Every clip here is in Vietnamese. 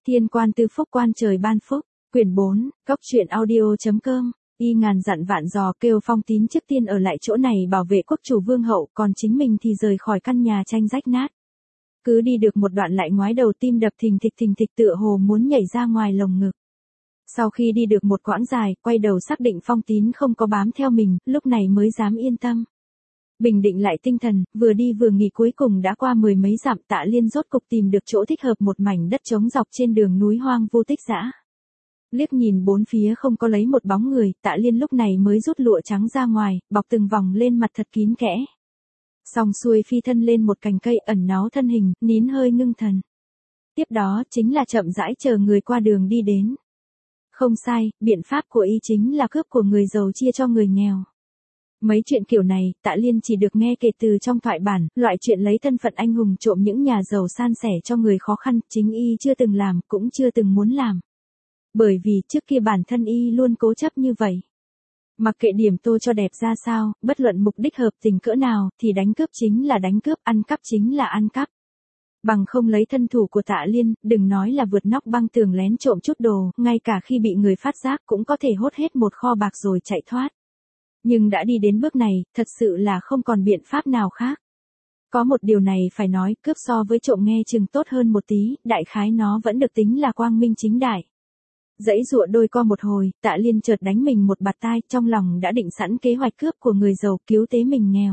Thiên quan tư phúc quan trời ban phúc, quyển 4, góc truyện audio.com, y ngàn dặn vạn dò kêu Phong Tín trước tiên ở lại chỗ này bảo vệ quốc chủ vương hậu, còn chính mình thì rời khỏi căn nhà tranh rách nát. Cứ đi được một đoạn lại ngoái đầu tim đập thình thịch tựa hồ muốn nhảy ra ngoài lồng ngực. Sau khi đi được một quãng dài, quay đầu xác định Phong Tín không có bám theo mình, lúc này mới dám yên tâm. Bình định lại tinh thần, vừa đi vừa nghỉ cuối cùng đã qua 10 mấy dặm, Tạ Liên rốt cục tìm được chỗ thích hợp, một mảnh đất trống dọc trên đường núi hoang vu tích dã. Liếc nhìn bốn phía không có lấy một bóng người, Tạ Liên lúc này mới rút lụa trắng ra ngoài, bọc từng vòng lên mặt thật kín kẽ. Xong xuôi phi thân lên một cành cây ẩn náu thân hình, nín hơi ngưng thần. Tiếp đó chính là chậm rãi chờ người qua đường đi đến. Không sai, biện pháp của y chính là cướp của người giàu chia cho người nghèo. Mấy chuyện kiểu này, Tạ Liên chỉ được nghe kể từ trong thoại bản, loại chuyện lấy thân phận anh hùng trộm những nhà giàu san sẻ cho người khó khăn, chính y chưa từng làm, cũng chưa từng muốn làm. Bởi vì trước kia bản thân y luôn cố chấp như vậy. Mặc kệ điểm tô cho đẹp ra sao, bất luận mục đích hợp tình cỡ nào, thì đánh cướp chính là đánh cướp, ăn cắp chính là ăn cắp. Bằng không lấy thân thủ của Tạ Liên, đừng nói là vượt nóc băng tường lén trộm chút đồ, ngay cả khi bị người phát giác cũng có thể hốt hết một kho bạc rồi chạy thoát. Nhưng đã đi đến bước này, thật sự là không còn biện pháp nào khác. Có một điều này phải nói, cướp so với trộm nghe chừng tốt hơn một tí, đại khái nó vẫn được tính là quang minh chính đại. Dãy dụa đôi co một hồi, Tạ Liên chợt đánh mình một bạt tai, trong lòng đã định sẵn kế hoạch cướp của người giàu cứu tế mình nghèo.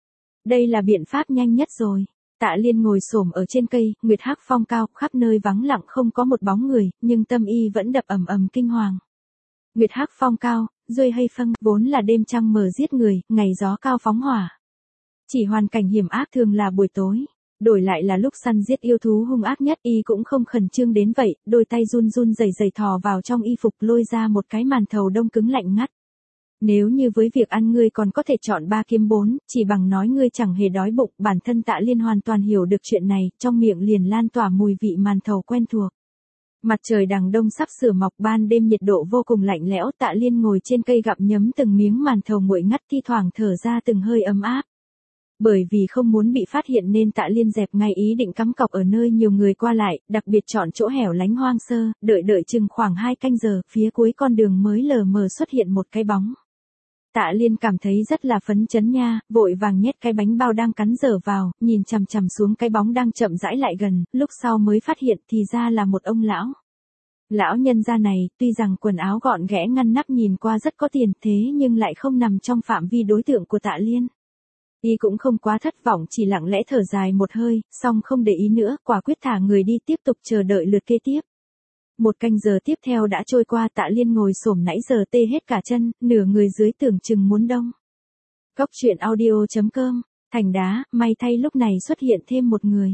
Đây là biện pháp nhanh nhất rồi. Tạ Liên ngồi xổm ở trên cây, nguyệt hắc phong cao, khắp nơi vắng lặng không có một bóng người, nhưng tâm y vẫn đập ầm ầm kinh hoàng. Nguyệt hắc phong cao, duy hay phân, vốn là đêm trăng mờ giết người, ngày gió cao phóng hỏa. Chỉ hoàn cảnh hiểm ác thường là buổi tối, đổi lại là lúc săn giết yêu thú hung ác nhất, y cũng không khẩn trương đến vậy, đôi tay run run rẩy rẩy thò vào trong y phục lôi ra một cái màn thầu đông cứng lạnh ngắt. Nếu như với việc ăn ngươi còn có thể chọn 3 kiếm 4, chỉ bằng nói ngươi chẳng hề đói bụng, bản thân Tạ Liên hoàn toàn hiểu được chuyện này, trong miệng liền lan tỏa mùi vị màn thầu quen thuộc. Mặt trời đằng đông sắp sửa mọc, ban đêm nhiệt độ vô cùng lạnh lẽo, Tạ Liên ngồi trên cây gặm nhấm từng miếng màn thầu nguội ngắt, thi thoảng thở ra từng hơi ấm áp. Bởi vì không muốn bị phát hiện nên Tạ Liên dẹp ngay ý định cắm cọc ở nơi nhiều người qua lại, đặc biệt chọn chỗ hẻo lánh hoang sơ, đợi chừng khoảng 2 canh giờ, phía cuối con đường mới lờ mờ xuất hiện một cái bóng. Tạ Liên cảm thấy rất là phấn chấn nha, vội vàng nhét cái bánh bao đang cắn dở vào, nhìn chằm chằm xuống cái bóng đang chậm rãi lại gần, lúc sau mới phát hiện thì ra là một ông lão. Lão nhân gia này, tuy rằng quần áo gọn ghẽ ngăn nắp nhìn qua rất có tiền, thế nhưng lại không nằm trong phạm vi đối tượng của Tạ Liên. Y cũng không quá thất vọng, chỉ lặng lẽ thở dài một hơi, xong không để ý nữa, quả quyết thả người đi tiếp tục chờ đợi lượt kế tiếp. 1 canh giờ tiếp theo đã trôi qua, Tạ Liên ngồi xổm nãy giờ tê hết cả chân, nửa người dưới tưởng chừng muốn đông. Góc truyện audio.com, thành đá, may thay lúc này xuất hiện thêm một người.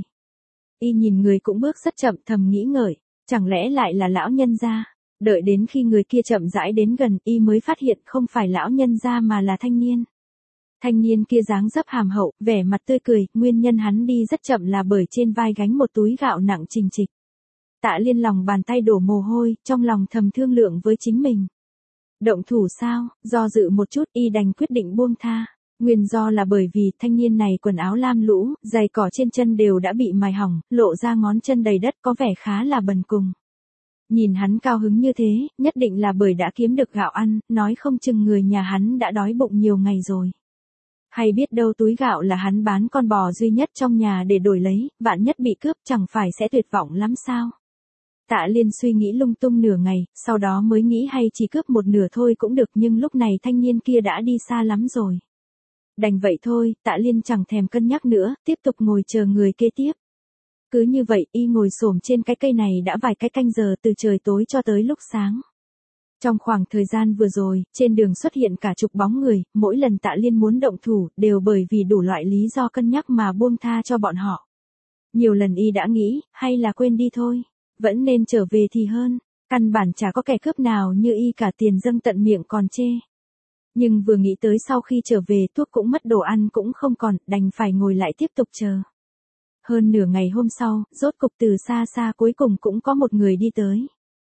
Y nhìn người cũng bước rất chậm, thầm nghĩ ngợi, chẳng lẽ lại là lão nhân gia? Đợi đến khi người kia chậm rãi đến gần, Y mới phát hiện không phải lão nhân gia mà là thanh niên. Thanh niên kia dáng dấp hàm hậu, vẻ mặt tươi cười, nguyên nhân hắn đi rất chậm là bởi trên vai gánh một túi gạo nặng trình trịch. Tạ Liên lòng bàn tay đổ mồ hôi, trong lòng thầm thương lượng với chính mình. Động thủ sao? Do dự một chút, y đành quyết định buông tha. Nguyên do là bởi vì thanh niên này quần áo lam lũ, giày cỏ trên chân đều đã bị mài hỏng, lộ ra ngón chân đầy đất, có vẻ khá là bần cùng. Nhìn hắn cao hứng như thế, nhất định là bởi đã kiếm được gạo ăn, nói không chừng người nhà hắn đã đói bụng nhiều ngày rồi. Hay biết đâu túi gạo là hắn bán con bò duy nhất trong nhà để đổi lấy, vạn nhất bị cướp chẳng phải sẽ tuyệt vọng lắm sao? Tạ Liên suy nghĩ lung tung nửa ngày, sau đó mới nghĩ hay chỉ cướp một nửa thôi cũng được, nhưng lúc này thanh niên kia đã đi xa lắm rồi. Đành vậy thôi, Tạ Liên chẳng thèm cân nhắc nữa, tiếp tục ngồi chờ người kế tiếp. Cứ như vậy, y ngồi xổm trên cái cây này đã vài cái canh giờ, từ trời tối cho tới lúc sáng. Trong khoảng thời gian vừa rồi, trên đường xuất hiện cả chục bóng người, mỗi lần Tạ Liên muốn động thủ, đều bởi vì đủ loại lý do cân nhắc mà buông tha cho bọn họ. Nhiều lần y đã nghĩ, hay là quên đi thôi, vẫn nên trở về thì hơn, căn bản chả có kẻ cướp nào như y cả tiền dâng tận miệng còn chê. Nhưng vừa nghĩ tới sau khi trở về thuốc cũng mất, đồ ăn cũng không còn, đành phải ngồi lại tiếp tục chờ. Hơn nửa ngày hôm sau, rốt cục từ xa xa cuối cùng cũng có một người đi tới.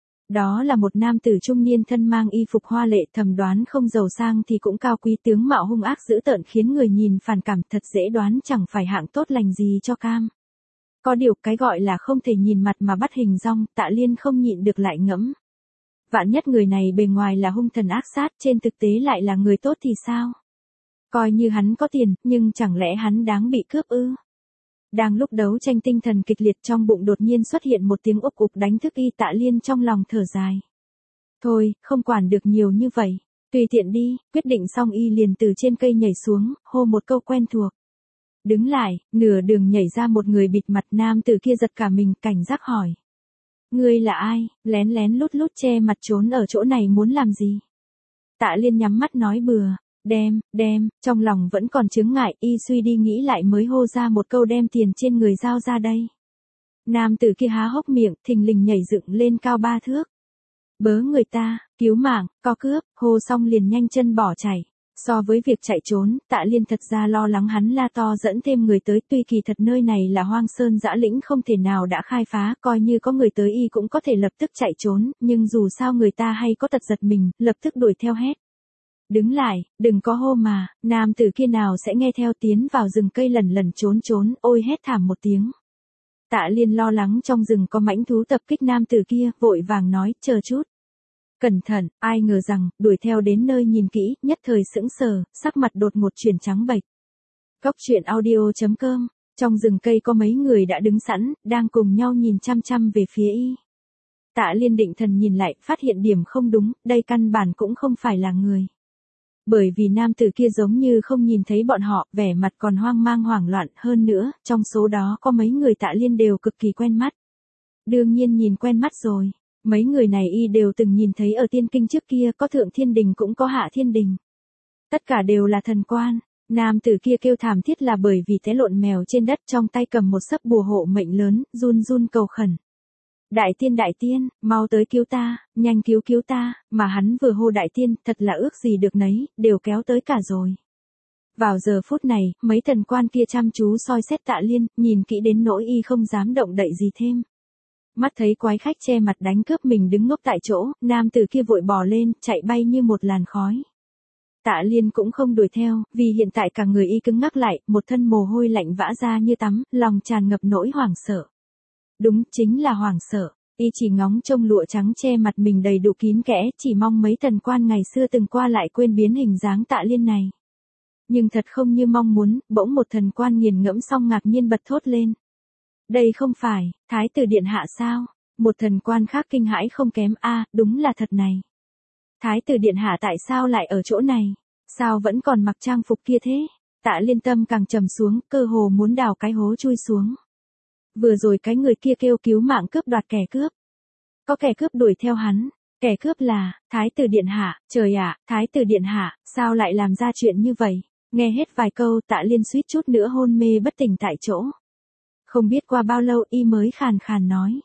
Đó là một nam tử trung niên thân mang y phục hoa lệ, thầm đoán không giàu sang thì cũng cao quý, tướng mạo hung ác dữ tợn khiến người nhìn phản cảm, thật dễ đoán chẳng phải hạng tốt lành gì cho cam. Có điều cái gọi là không thể nhìn mặt mà bắt hình dong, Tạ Liên không nhịn được lại ngẫm. Vạn nhất người này bề ngoài là hung thần ác sát, trên thực tế lại là người tốt thì sao? Coi như hắn có tiền, nhưng chẳng lẽ hắn đáng bị cướp ư? Đang lúc đấu tranh tinh thần kịch liệt, trong bụng đột nhiên xuất hiện một tiếng úp ục đánh thức y. Tạ Liên trong lòng thở dài. Thôi, không quản được nhiều như vậy. Tùy tiện đi, quyết định xong y liền từ trên cây nhảy xuống, hô một câu quen thuộc. Đứng lại, nửa đường nhảy ra một người bịt mặt, nam tử kia giật cả mình, cảnh giác hỏi. Ngươi là ai, lén lén lút lút che mặt trốn ở chỗ này muốn làm gì? Tạ Liên nhắm mắt nói bừa. Đem, trong lòng vẫn còn chướng ngại, y suy đi nghĩ lại mới hô ra một câu đem tiền trên người giao ra đây. Nam tử kia há hốc miệng, thình lình nhảy dựng lên cao 3 thước. Bớ người ta, cứu mạng, có cướp, hô xong liền nhanh chân bỏ chạy. So với việc chạy trốn, Tạ Liên thật ra lo lắng hắn la to dẫn thêm người tới, tuy kỳ thật nơi này là hoang sơn dã lĩnh không thể nào đã khai phá, coi như có người tới y cũng có thể lập tức chạy trốn, nhưng dù sao người ta hay có tật giật mình, lập tức đuổi theo hét. Đứng lại, đừng có hô mà, nam tử kia nào sẽ nghe theo, tiến vào rừng cây lần trốn, ôi hét thảm một tiếng. Tạ Liên lo lắng trong rừng có mãnh thú tập kích nam tử kia, vội vàng nói, chờ chút. Cẩn thận, ai ngờ rằng, đuổi theo đến nơi nhìn kỹ, nhất thời sững sờ, sắc mặt đột ngột chuyển trắng bệch. Cóc truyện audio.com, trong rừng cây có mấy người đã đứng sẵn, đang cùng nhau nhìn chăm chăm về phía y. Tạ Liên định thần nhìn lại, phát hiện điểm không đúng, đây căn bản cũng không phải là người. Bởi vì nam tử kia giống như không nhìn thấy bọn họ, vẻ mặt còn hoang mang hoảng loạn, hơn nữa, trong số đó có mấy người Tạ Liên đều cực kỳ quen mắt. Đương nhiên nhìn quen mắt rồi. Mấy người này y đều từng nhìn thấy ở tiên kinh trước kia, có thượng thiên đình cũng có hạ thiên đình. Tất cả đều là thần quan. Nam tử kia kêu thảm thiết là bởi vì té lộn mèo trên đất, trong tay cầm một sấp bùa hộ mệnh lớn, run run cầu khẩn. Đại tiên, mau tới cứu ta, nhanh cứu ta, mà hắn vừa hô đại tiên, thật là ước gì được nấy, đều kéo tới cả rồi. Vào giờ phút này, mấy thần quan kia chăm chú soi xét Tạ Liên, nhìn kỹ đến nỗi y không dám động đậy gì thêm. Mắt thấy quái khách che mặt đánh cướp mình đứng ngốc tại chỗ, nam tử kia vội bò lên, chạy bay như một làn khói. Tạ Liên cũng không đuổi theo, vì hiện tại cả người y cứng ngắc lại, một thân mồ hôi lạnh vã ra như tắm, lòng tràn ngập nỗi hoảng sợ. Đúng, chính là hoảng sợ, y chỉ ngóng trông lụa trắng che mặt mình đầy đủ kín kẽ, chỉ mong mấy thần quan ngày xưa từng qua lại quên biến hình dáng Tạ Liên này. Nhưng thật không như mong muốn, bỗng một thần quan nghiền ngẫm xong ngạc nhiên bật thốt lên. Đây không phải, Thái tử điện hạ sao? Một thần quan khác kinh hãi không kém, đúng là thật này. Thái tử điện hạ tại sao lại ở chỗ này? Sao vẫn còn mặc trang phục kia thế? Tạ Liên tâm càng trầm xuống, cơ hồ muốn đào cái hố chui xuống. Vừa rồi cái người kia kêu cứu mạng cướp đoạt kẻ cướp. Có kẻ cướp đuổi theo hắn. Kẻ cướp là, Thái tử điện hạ, trời ạ, Thái tử điện hạ, sao lại làm ra chuyện như vậy? Nghe hết vài câu, Tạ Liên suýt chút nữa hôn mê bất tỉnh tại chỗ. Không biết qua bao lâu y mới khàn khàn nói.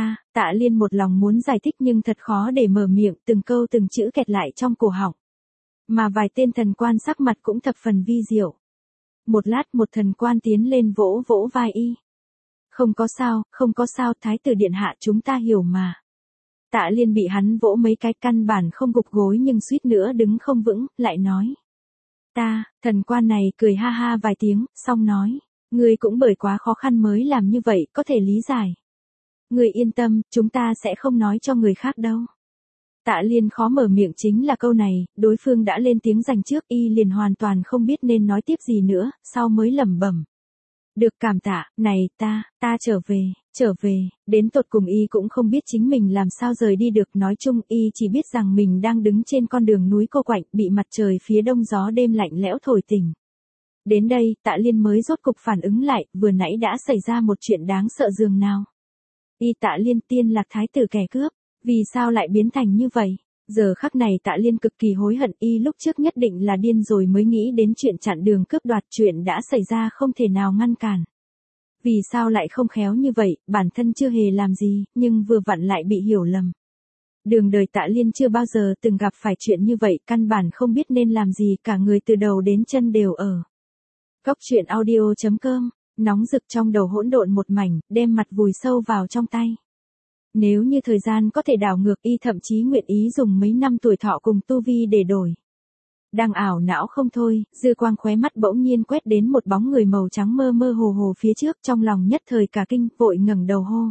Tạ Liên một lòng muốn giải thích nhưng thật khó để mở miệng, từng câu từng chữ kẹt lại trong cổ họng. Mà vài tên thần quan sắc mặt cũng thập phần vi diệu. Một lát một thần quan tiến lên vỗ vỗ vai y. Không có sao, Thái tử điện hạ chúng ta hiểu mà. Tạ Liên bị hắn vỗ mấy cái căn bản không gục gối nhưng suýt nữa đứng không vững, lại nói. Thần quan này cười ha ha vài tiếng, xong nói. Ngươi cũng bởi quá khó khăn mới làm như vậy, có thể lý giải. Ngươi yên tâm, chúng ta sẽ không nói cho người khác đâu. Tạ Liên khó mở miệng chính là câu này, đối phương đã lên tiếng giành trước, y liền hoàn toàn không biết nên nói tiếp gì nữa, sau mới lẩm bẩm. Được cảm tạ, này ta trở về, đến tột cùng y cũng không biết chính mình làm sao rời đi được, nói chung y chỉ biết rằng mình đang đứng trên con đường núi cô quạnh, bị mặt trời phía đông gió đêm lạnh lẽo thổi tỉnh. Đến đây, Tạ Liên mới rốt cục phản ứng lại, vừa nãy đã xảy ra một chuyện đáng sợ dường nào. Tạ Liên tiên lạc thái tử kẻ cướp, vì sao lại biến thành như vậy? Giờ khắc này Tạ Liên cực kỳ hối hận, y lúc trước nhất định là điên rồi mới nghĩ đến chuyện chặn đường cướp đoạt, chuyện đã xảy ra không thể nào ngăn cản. Vì sao lại không khéo như vậy, bản thân chưa hề làm gì, nhưng vừa vặn lại bị hiểu lầm. Đường đời Tạ Liên chưa bao giờ từng gặp phải chuyện như vậy, căn bản không biết nên làm gì, cả người từ đầu đến chân đều ở. Cóc truyện audio.com, nóng rực trong đầu hỗn độn một mảnh, đem mặt vùi sâu vào trong tay. Nếu như thời gian có thể đảo ngược, y thậm chí nguyện ý dùng mấy năm tuổi thọ cùng tu vi để đổi. Đang ảo não không thôi, dư quang khóe mắt bỗng nhiên quét đến một bóng người màu trắng mơ mơ hồ hồ phía trước, trong lòng nhất thời cả kinh, vội ngẩng đầu hô.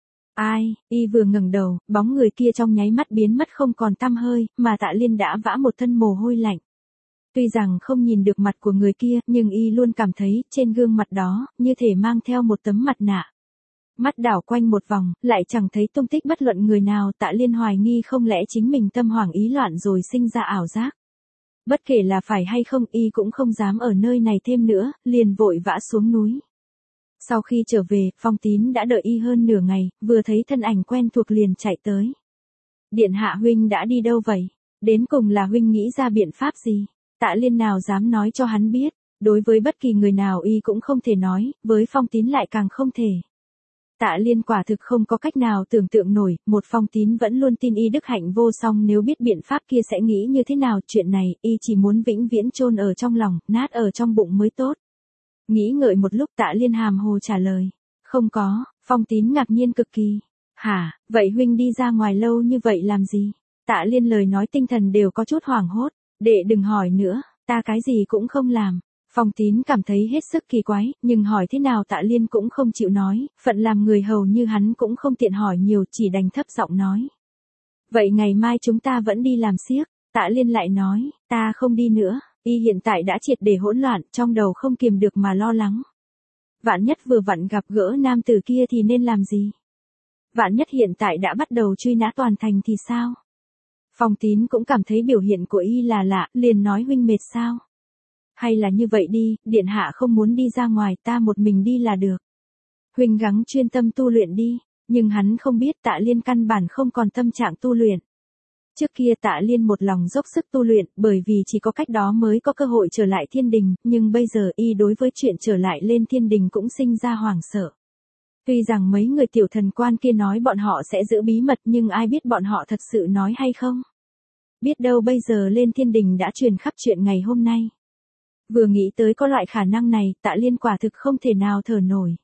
Ai, y vừa ngẩng đầu, bóng người kia trong nháy mắt biến mất không còn tăm hơi, mà Tạ Liên đã vã một thân mồ hôi lạnh. Tuy rằng không nhìn được mặt của người kia, nhưng y luôn cảm thấy, trên gương mặt đó, như thể mang theo một tấm mặt nạ. Mắt đảo quanh một vòng, lại chẳng thấy tung tích bất luận người nào. Tạ Liên hoài nghi không lẽ chính mình tâm hoảng ý loạn rồi sinh ra ảo giác. Bất kể là phải hay không, y cũng không dám ở nơi này thêm nữa, liền vội vã xuống núi. Sau khi trở về, Phong Tín đã đợi y hơn nửa ngày, vừa thấy thân ảnh quen thuộc liền chạy tới. Điện hạ huynh đã đi đâu vậy? Đến cùng là huynh nghĩ ra biện pháp gì? Tạ Liên nào dám nói cho hắn biết, đối với bất kỳ người nào y cũng không thể nói, với Phong Tín lại càng không thể. Tạ Liên quả thực không có cách nào tưởng tượng nổi, một Phong Tín vẫn luôn tin y đức hạnh vô song, nếu biết biện pháp kia sẽ nghĩ như thế nào. Chuyện này, y chỉ muốn vĩnh viễn chôn ở trong lòng, nát ở trong bụng mới tốt. Nghĩ ngợi một lúc, Tạ Liên hàm hồ trả lời. Không có. Phong Tín ngạc nhiên cực kỳ. Hả, vậy huynh đi ra ngoài lâu như vậy làm gì? Tạ Liên lời nói tinh thần đều có chút hoảng hốt. Đệ đừng hỏi nữa, ta cái gì cũng không làm. Phong Tín cảm thấy hết sức kỳ quái, nhưng hỏi thế nào Tạ Liên cũng không chịu nói, phận làm người hầu như hắn cũng không tiện hỏi nhiều, chỉ đành thấp giọng nói. Vậy ngày mai chúng ta vẫn đi làm xiếc. Tạ Liên lại nói, ta không đi nữa, y hiện tại đã triệt để hỗn loạn, trong đầu không kiềm được mà lo lắng. Vạn nhất vừa vặn gặp gỡ nam tử kia thì nên làm gì? Vạn nhất hiện tại đã bắt đầu truy nã toàn thành thì sao? Phong Tín cũng cảm thấy biểu hiện của y là lạ, liền nói huynh mệt sao? Hay là như vậy đi, điện hạ không muốn đi ra ngoài, ta một mình đi là được. Huynh gắng chuyên tâm tu luyện đi, nhưng hắn không biết Tạ Liên căn bản không còn tâm trạng tu luyện. Trước kia Tạ Liên một lòng dốc sức tu luyện, bởi vì chỉ có cách đó mới có cơ hội trở lại thiên đình, nhưng bây giờ y đối với chuyện trở lại lên thiên đình cũng sinh ra hoảng sợ. Tuy rằng mấy người tiểu thần quan kia nói bọn họ sẽ giữ bí mật, nhưng ai biết bọn họ thật sự nói hay không? Biết đâu bây giờ lên thiên đình đã truyền khắp chuyện ngày hôm nay. Vừa nghĩ tới có loại khả năng này, Tạ Liên quả thực không thể nào thở nổi.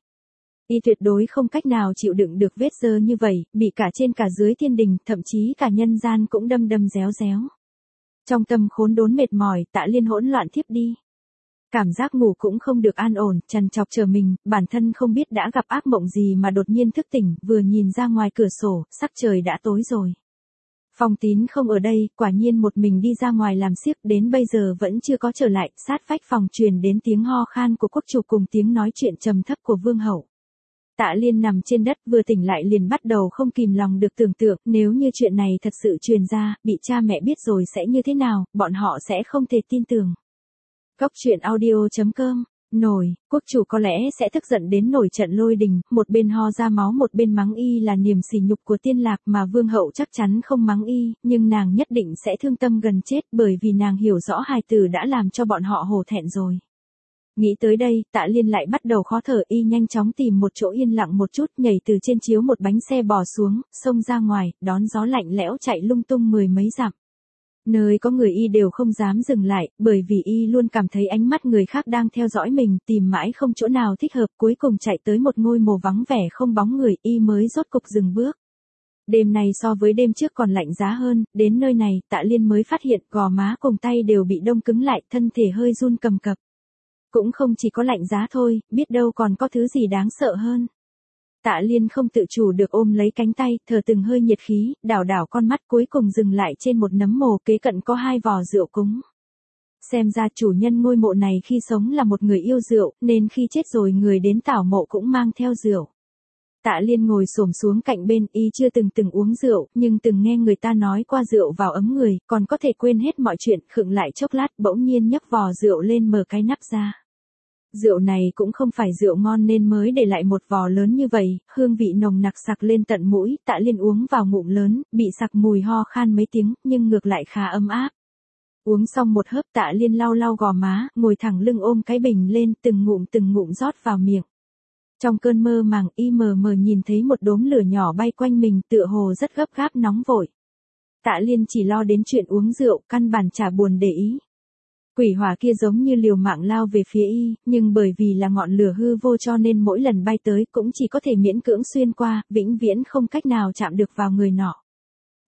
Y tuyệt đối không cách nào chịu đựng được vết dơ như vậy, bị cả trên cả dưới thiên đình, thậm chí cả nhân gian cũng đâm đâm réo réo. Trong tâm khốn đốn mệt mỏi, Tạ Liên hỗn loạn thiếp đi. Cảm giác ngủ cũng không được an ổn, trằn trọc chờ mình, bản thân không biết đã gặp ác mộng gì mà đột nhiên thức tỉnh, vừa nhìn ra ngoài cửa sổ, sắc trời đã tối rồi. Phong Tín không ở đây, quả nhiên một mình đi ra ngoài làm xiếc, đến bây giờ vẫn chưa có trở lại. Sát vách phòng truyền đến tiếng ho khan của quốc chủ cùng tiếng nói chuyện trầm thấp của vương hậu. Tạ Liên nằm trên đất vừa tỉnh lại liền bắt đầu không kìm lòng được tưởng tượng, nếu như chuyện này thật sự truyền ra, bị cha mẹ biết rồi sẽ như thế nào, bọn họ sẽ không thể tin tưởng. Cốc truyện audio.com. Nổi, quốc chủ có lẽ sẽ tức giận đến nổi trận lôi đình, một bên ho ra máu một bên mắng y là niềm sỉ nhục của tiên lạc, mà vương hậu chắc chắn không mắng y, nhưng nàng nhất định sẽ thương tâm gần chết, bởi vì nàng hiểu rõ hài tử đã làm cho bọn họ hổ thẹn rồi. Nghĩ tới đây, Tạ Liên lại bắt đầu khó thở, y nhanh chóng tìm một chỗ yên lặng một chút, nhảy từ trên chiếu một bánh xe bò xuống, xông ra ngoài, đón gió lạnh lẽo chạy lung tung mười mấy dặm. Nơi có người y đều không dám dừng lại, bởi vì y luôn cảm thấy ánh mắt người khác đang theo dõi mình, tìm mãi không chỗ nào thích hợp, cuối cùng chạy tới một ngôi mộ vắng vẻ không bóng người, y mới rốt cục dừng bước. Đêm này so với đêm trước còn lạnh giá hơn, đến nơi này, Tạ Liên mới phát hiện gò má cùng tay đều bị đông cứng lại, thân thể hơi run cầm cập. Cũng không chỉ có lạnh giá thôi, biết đâu còn có thứ gì đáng sợ hơn. Tạ Liên không tự chủ được ôm lấy cánh tay, thở từng hơi nhiệt khí, đảo đảo con mắt cuối cùng dừng lại trên một nấm mồ kế cận có 2 vò rượu cúng. Xem ra chủ nhân ngôi mộ này khi sống là một người yêu rượu, nên khi chết rồi người đến tảo mộ cũng mang theo rượu. Tạ Liên ngồi xổm xuống cạnh bên, y chưa từng uống rượu, nhưng từng nghe người ta nói qua rượu vào ấm người, còn có thể quên hết mọi chuyện, khựng lại chốc lát, bỗng nhiên nhấc vò rượu lên mở cái nắp ra. Rượu này cũng không phải rượu ngon nên mới để lại một vò lớn như vậy, hương vị nồng nặc sặc lên tận mũi, Tạ Liên uống vào ngụm lớn, bị sặc mùi ho khan mấy tiếng, nhưng ngược lại khá ấm áp. Uống xong một hớp, Tạ Liên lau lau gò má, ngồi thẳng lưng ôm cái bình lên, từng ngụm rót vào miệng. Trong cơn mơ màng, y mờ mờ nhìn thấy một đốm lửa nhỏ bay quanh mình, tựa hồ rất gấp gáp nóng vội. Tạ Liên chỉ lo đến chuyện uống rượu, căn bản chả buồn để ý. Quỷ hỏa kia giống như liều mạng lao về phía y, nhưng bởi vì là ngọn lửa hư vô cho nên mỗi lần bay tới cũng chỉ có thể miễn cưỡng xuyên qua, vĩnh viễn không cách nào chạm được vào người nọ.